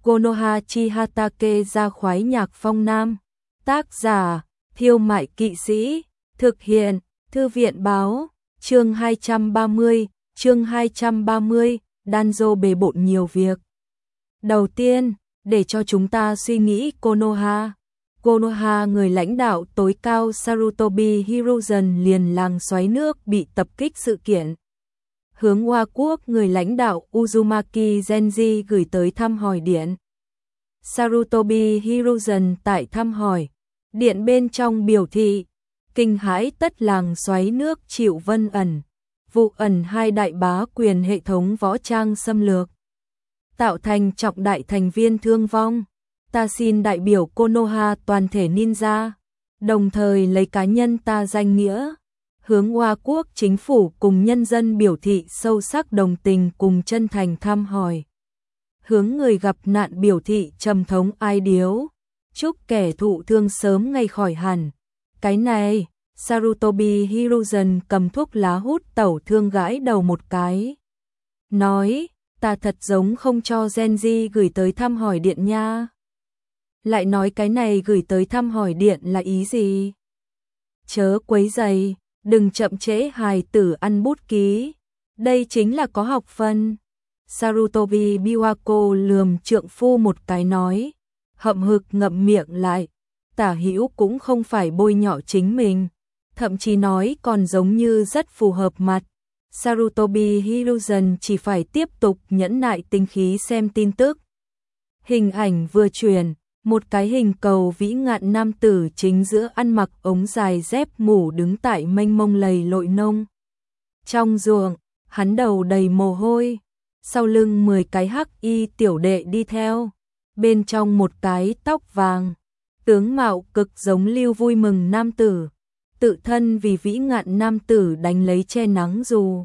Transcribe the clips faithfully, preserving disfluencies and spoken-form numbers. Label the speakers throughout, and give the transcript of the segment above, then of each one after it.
Speaker 1: Konoha Chihatake ra khoái nhạc phong nam. Tác giả, Thiêu Mại Kỵ Sĩ. Thực hiện, Thư viện báo. Chương hai trăm ba mươi, chương hai trăm ba mươi, Danzo bề bộn nhiều việc. Đầu tiên, để cho chúng ta suy nghĩ Konoha. Konoha, người lãnh đạo tối cao Sarutobi Hiruzen liền làng xoáy nước bị tập kích sự kiện. Hướng Hoa Quốc, người lãnh đạo Uzumaki Genji gửi tới thăm hỏi điện. Sarutobi Hiruzen tại thăm hỏi điện bên trong biểu thị kinh hãi tất làng xoáy nước chịu vân ẩn, vụ ẩn hai đại bá quyền hệ thống võ trang xâm lược, tạo thành trọng đại thành viên thương vong. Ta xin đại biểu Konoha toàn thể ninja, đồng thời lấy cá nhân ta danh nghĩa, hướng Hoa Quốc chính phủ cùng nhân dân biểu thị sâu sắc đồng tình cùng chân thành thăm hỏi. Hướng người gặp nạn biểu thị trầm thống ai điếu, chúc kẻ thụ thương sớm ngày khỏi hẳn. Cái này, Sarutobi Hiruzen cầm thuốc lá hút tẩu thương gãi đầu một cái. Nói, ta thật giống không cho Genji gửi tới thăm hỏi điện nha. Lại nói cái này gửi tới thăm hỏi điện là ý gì? Chớ quấy rầy, đừng chậm trễ hài tử ăn bút ký. Đây chính là có học phân. Sarutobi Biwako lườm trượng phu một cái nói, hậm hực ngậm miệng lại. Tả hữu cũng không phải bôi nhọ chính mình, thậm chí nói còn giống như rất phù hợp mặt. Sarutobi Hiruzen chỉ phải tiếp tục nhẫn nại tinh khí xem tin tức. Hình ảnh vừa truyền, một cái hình cầu vĩ ngạn nam tử chính giữa ăn mặc ống dài dép mũ đứng tại mênh mông lầy lội nông. Trong ruộng, hắn đầu đầy mồ hôi, sau lưng mười cái hắc y tiểu đệ đi theo, bên trong một cái tóc vàng, tướng mạo cực giống Lưu Vui Mừng nam tử, tự thân vì vĩ ngạn nam tử đánh lấy che nắng dù.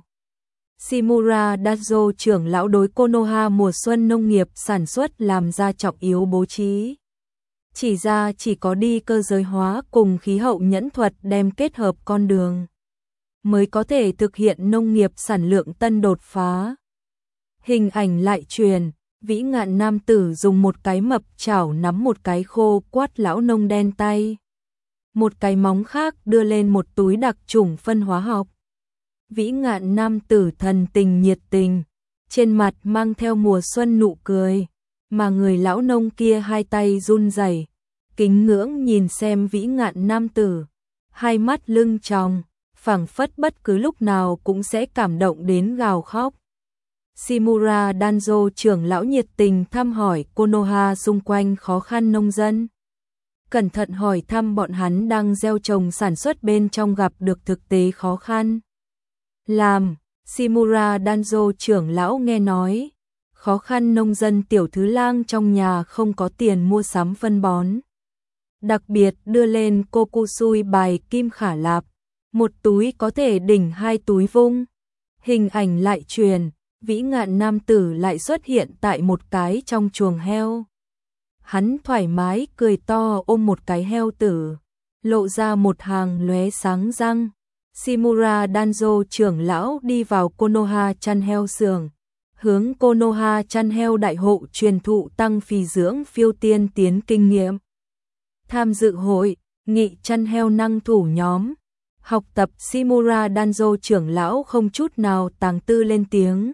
Speaker 1: Shimura Dazo trưởng lão đối Konoha mùa xuân nông nghiệp sản xuất làm ra trọng yếu bố trí. Chỉ ra chỉ có đi cơ giới hóa cùng khí hậu nhẫn thuật đem kết hợp con đường, mới có thể thực hiện nông nghiệp sản lượng tân đột phá. Hình ảnh lại truyền, vĩ ngạn nam tử dùng một cái mập chảo nắm một cái khô quát lão nông đen tay. Một cái móng khác đưa lên một túi đặc chủng phân hóa học. Vĩ ngạn nam tử thần tình nhiệt tình, trên mặt mang theo mùa xuân nụ cười, mà người lão nông kia hai tay run rẩy, kính ngưỡng nhìn xem vĩ ngạn nam tử, hai mắt lưng tròng, phảng phất bất cứ lúc nào cũng sẽ cảm động đến gào khóc. Shimura Danzo trưởng lão nhiệt tình thăm hỏi Konoha xung quanh khó khăn nông dân. Cẩn thận hỏi thăm bọn hắn đang gieo trồng sản xuất bên trong gặp được thực tế khó khăn. Làm, Shimura Danzo trưởng lão nghe nói, khó khăn nông dân tiểu thứ lang trong nhà không có tiền mua sắm phân bón. Đặc biệt đưa lên Kokusui bài kim khả lạp, một túi có thể đỉnh hai túi vung. Hình ảnh lại truyền, vĩ ngạn nam tử lại xuất hiện tại một cái trong chuồng heo. Hắn thoải mái cười to ôm một cái heo tử, lộ ra một hàng lóe sáng răng. Shimura Danzo trưởng lão đi vào Konoha chăn heo xưởng, hướng Konoha chăn heo đại hộ truyền thụ tăng phì dưỡng phiêu tiên tiến kinh nghiệm. Tham dự hội nghị chăn heo năng thủ nhóm, học tập Shimura Danzo trưởng lão không chút nào tàng tư lên tiếng.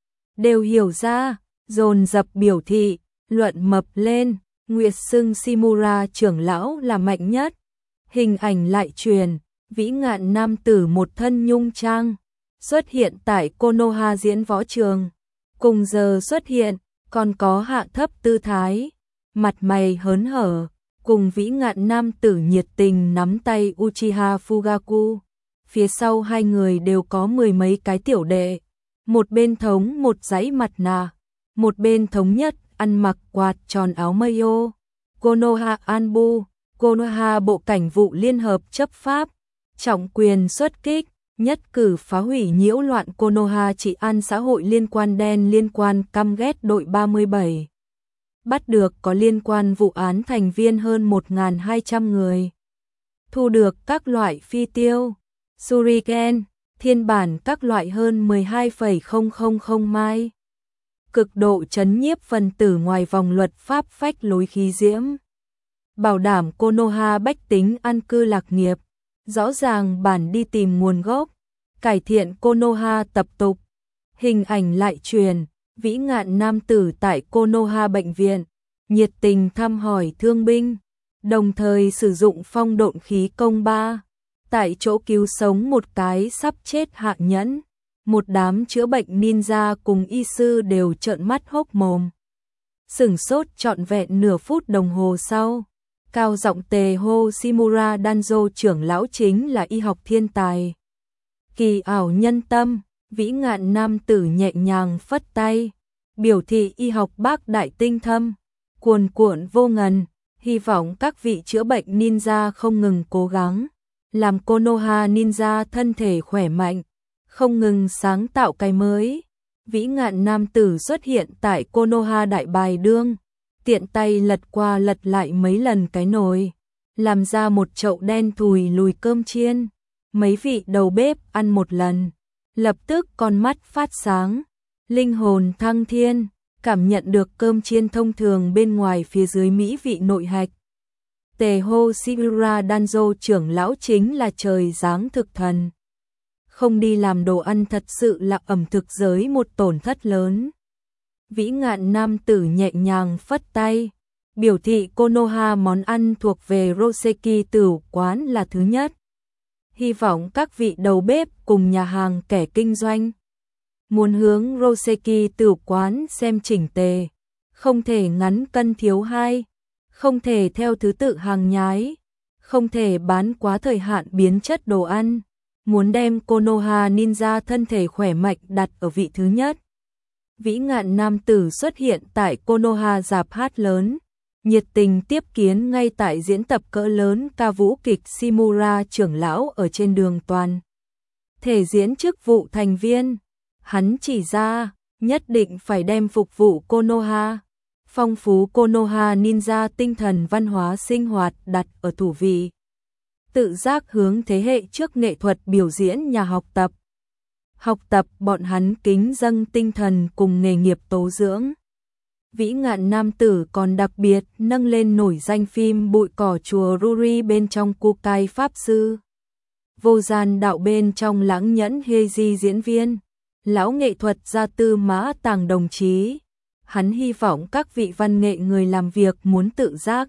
Speaker 1: Đều hiểu ra, dồn dập biểu thị, luận mập lên, nguyệt xưng Shimura trưởng lão là mạnh nhất. Hình ảnh lại truyền, vĩ ngạn nam tử một thân nhung trang, xuất hiện tại Konoha diễn võ trường. Cùng giờ xuất hiện, còn có hạ thấp tư thái, mặt mày hớn hở, cùng vĩ ngạn nam tử nhiệt tình nắm tay Uchiha Fugaku. Phía sau hai người đều có mười mấy cái tiểu đệ, một bên thống một dãy mặt nạ, một bên thống nhất ăn mặc quạt tròn áo mayo. Konoha Anbu, Konoha Bộ Cảnh vụ Liên hợp chấp pháp, trọng quyền xuất kích, nhất cử phá hủy nhiễu loạn Konoha trị an xã hội liên quan đen liên quan căm ghét đội ba mươi bảy. Bắt được có liên quan vụ án thành viên hơn một nghìn hai trăm người. Thu được các loại phi tiêu, shuriken, thiên bản các loại hơn mười hai phẩy không không không mai. cực độ trấn nhiếp phần tử ngoài vòng luật pháp phách lối khí diễm. Bảo đảm Konoha bách tính an cư lạc nghiệp, rõ ràng bản đi tìm nguồn gốc, cải thiện Konoha tập tục. Hình ảnh lại truyền, vĩ ngạn nam tử tại Konoha bệnh viện, nhiệt tình thăm hỏi thương binh, đồng thời sử dụng phong độn khí công ba, tại chỗ cứu sống một cái sắp chết hạ nhẫn. Một đám chữa bệnh ninja cùng y sư đều trợn mắt hốc mồm. Sửng sốt trọn vẹn nửa phút đồng hồ sau, cao giọng tề hô Shimura Danzo trưởng lão chính là y học thiên tài. Kỳ ảo nhân tâm, vĩ ngạn nam tử nhẹ nhàng phất tay, biểu thị y học bác đại tinh thâm, cuồn cuộn vô ngần, hy vọng các vị chữa bệnh ninja không ngừng cố gắng, làm Konoha ninja thân thể khỏe mạnh, không ngừng sáng tạo cái mới. Vĩ ngạn nam tử xuất hiện tại Konoha đại bài đương, tiện tay lật qua lật lại mấy lần cái nồi, làm ra một chậu đen thùi lùi cơm chiên. Mấy vị đầu bếp ăn một lần, lập tức con mắt phát sáng, linh hồn thăng thiên, cảm nhận được cơm chiên thông thường bên ngoài phía dưới mỹ vị nội hạch. Tề hô Shimura Danzo trưởng lão chính là trời giáng thực thần. Không đi làm đồ ăn thật sự là ẩm thực giới một tổn thất lớn. Vĩ ngạn nam tử nhẹ nhàng phất tay, biểu thị Konoha món ăn thuộc về Roseki Tửu quán là thứ nhất. Hy vọng các vị đầu bếp cùng nhà hàng kẻ kinh doanh muốn hướng Roseki Tửu quán xem chỉnh tề, không thể ngắn cân thiếu hai, không thể theo thứ tự hàng nhái, không thể bán quá thời hạn biến chất đồ ăn, muốn đem Konoha ninja thân thể khỏe mạnh đặt ở vị thứ nhất. Vĩ ngạn nam tử xuất hiện tại Konoha rạp hát lớn, nhiệt tình tiếp kiến ngay tại diễn tập cỡ lớn ca vũ kịch Shimura trưởng lão ở trên đường toàn. Thể diễn chức vụ thành viên, hắn chỉ ra, nhất định phải đem phục vụ Konoha, phong phú Konoha ninja tinh thần văn hóa sinh hoạt đặt ở thủ vị. Tự giác hướng thế hệ trước nghệ thuật biểu diễn nhà học tập. Học tập bọn hắn kính dâng tinh thần cùng nghề nghiệp tố dưỡng. Vĩ ngạn nam tử còn đặc biệt nâng lên nổi danh phim Bụi cỏ chùa Ruri bên trong Kukai Pháp Sư. Vô gian đạo bên trong Lãng nhẫn Heiji diễn viên. Lão nghệ thuật gia Tư Mã Tàng đồng chí. Hắn hy vọng các vị văn nghệ người làm việc muốn tự giác,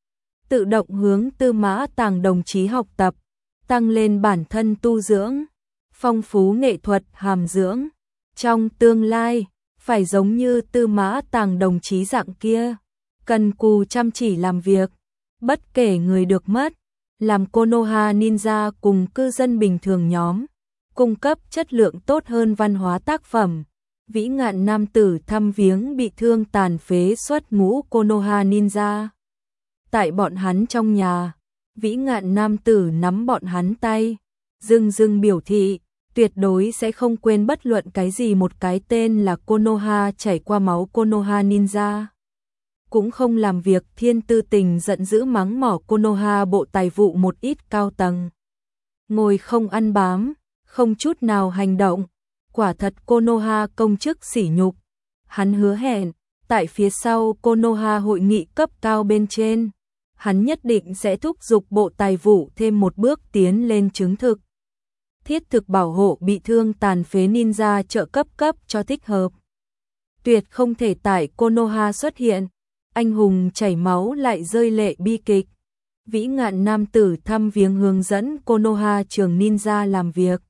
Speaker 1: tự động hướng Tư Mã Tàng đồng chí học tập, tăng lên bản thân tu dưỡng, phong phú nghệ thuật hàm dưỡng. Trong tương lai, phải giống như Tư Mã Tàng đồng chí dạng kia, cần cù chăm chỉ làm việc, bất kể người được mất, làm Konoha ninja cùng cư dân bình thường nhóm, cung cấp chất lượng tốt hơn văn hóa tác phẩm. Vĩ ngạn nam tử thăm viếng bị thương tàn phế xuất ngũ Konoha ninja. Tại bọn hắn trong nhà, vĩ ngạn nam tử nắm bọn hắn tay, dưng dưng biểu thị, tuyệt đối sẽ không quên bất luận cái gì một cái tên là Konoha chảy qua máu Konoha ninja. Cũng không làm việc thiên tư tình giận dữ mắng mỏ Konoha bộ tài vụ một ít cao tầng. Ngồi không ăn bám, không chút nào hành động, quả thật Konoha công chức sỉ nhục. Hắn hứa hẹn, tại phía sau Konoha hội nghị cấp cao bên trên, hắn nhất định sẽ thúc giục bộ tài vụ thêm một bước tiến lên chứng thực. Thiết thực bảo hộ bị thương tàn phế ninja trợ cấp cấp cho thích hợp. Tuyệt không thể tại Konoha xuất hiện, anh hùng chảy máu lại rơi lệ bi kịch. Vĩ ngạn nam tử thăm viếng hướng dẫn Konoha trường ninja làm việc.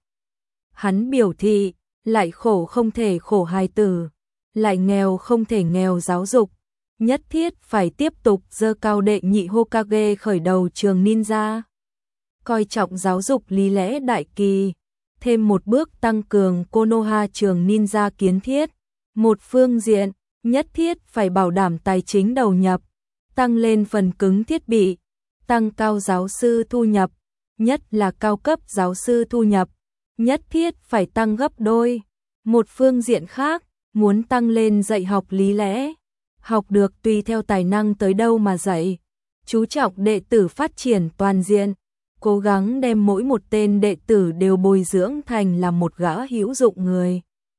Speaker 1: Hắn biểu thị, lại khổ không thể khổ hài tử, lại nghèo không thể nghèo giáo dục, nhất thiết phải tiếp tục dơ cao đệ nhị Hokage khởi đầu trường ninja. Coi trọng giáo dục lý lẽ đại kỳ, thêm một bước tăng cường Konoha trường ninja kiến thiết. Một phương diện, nhất thiết phải bảo đảm tài chính đầu nhập, tăng lên phần cứng thiết bị, tăng cao giáo sư thu nhập, nhất là cao cấp giáo sư thu nhập, nhất thiết phải tăng gấp đôi. Một phương diện khác, muốn tăng lên dạy học lý lẽ, học được tùy theo tài năng tới đâu mà dạy, chú trọng đệ tử phát triển toàn diện, cố gắng đem mỗi một tên đệ tử đều bồi dưỡng thành là một gã hữu dụng người.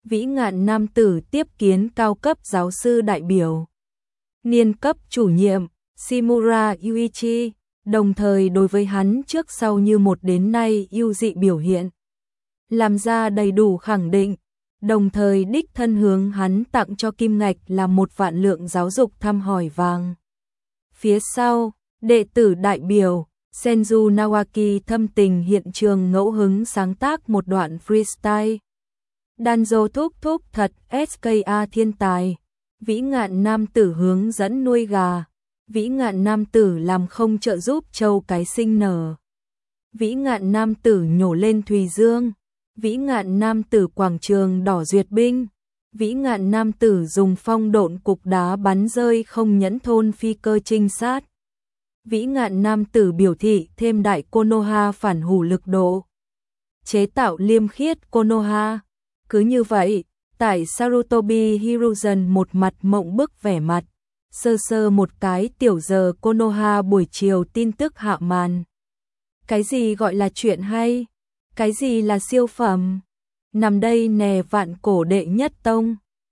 Speaker 1: vĩ ngạn nam tử tiếp kiến cao cấp giáo sư đại biểu. Niên cấp chủ nhiệm, Shimura Yuichi, đồng thời đối với hắn trước sau như một đến nay ưu dị biểu hiện. Làm ra đầy đủ khẳng định, đồng thời đích thân hướng hắn tặng cho kim ngạch là một vạn lượng giáo dục thăm hỏi vàng. Phía sau, đệ tử đại biểu, Senju Nawaki thâm tình hiện trường ngẫu hứng sáng tác một đoạn freestyle. Danzo thúc thúc thật ét ca a thiên tài, vĩ ngạn nam tử hướng dẫn nuôi gà, vĩ ngạn nam tử làm không trợ giúp châu cái sinh nở. Vĩ ngạn nam tử nhổ lên Thùy Dương, vĩ ngạn nam tử quảng trường đỏ duyệt binh, vĩ ngạn nam tử dùng phong độn cục đá bắn rơi không nhẫn thôn phi cơ trinh sát. Vĩ ngạn nam tử biểu thị thêm đại Konoha phản hủ lực độ. Chế tạo liêm khiết Konoha. Cứ như vậy, tại Sarutobi Hiruzen một mặt mộng bức vẻ mặt, sơ sơ một cái tiểu giờ Konoha buổi chiều tin tức hạ màn. Cái gì gọi là chuyện hay? Cái gì là siêu phẩm? Nằm đây nè vạn cổ đệ nhất tông.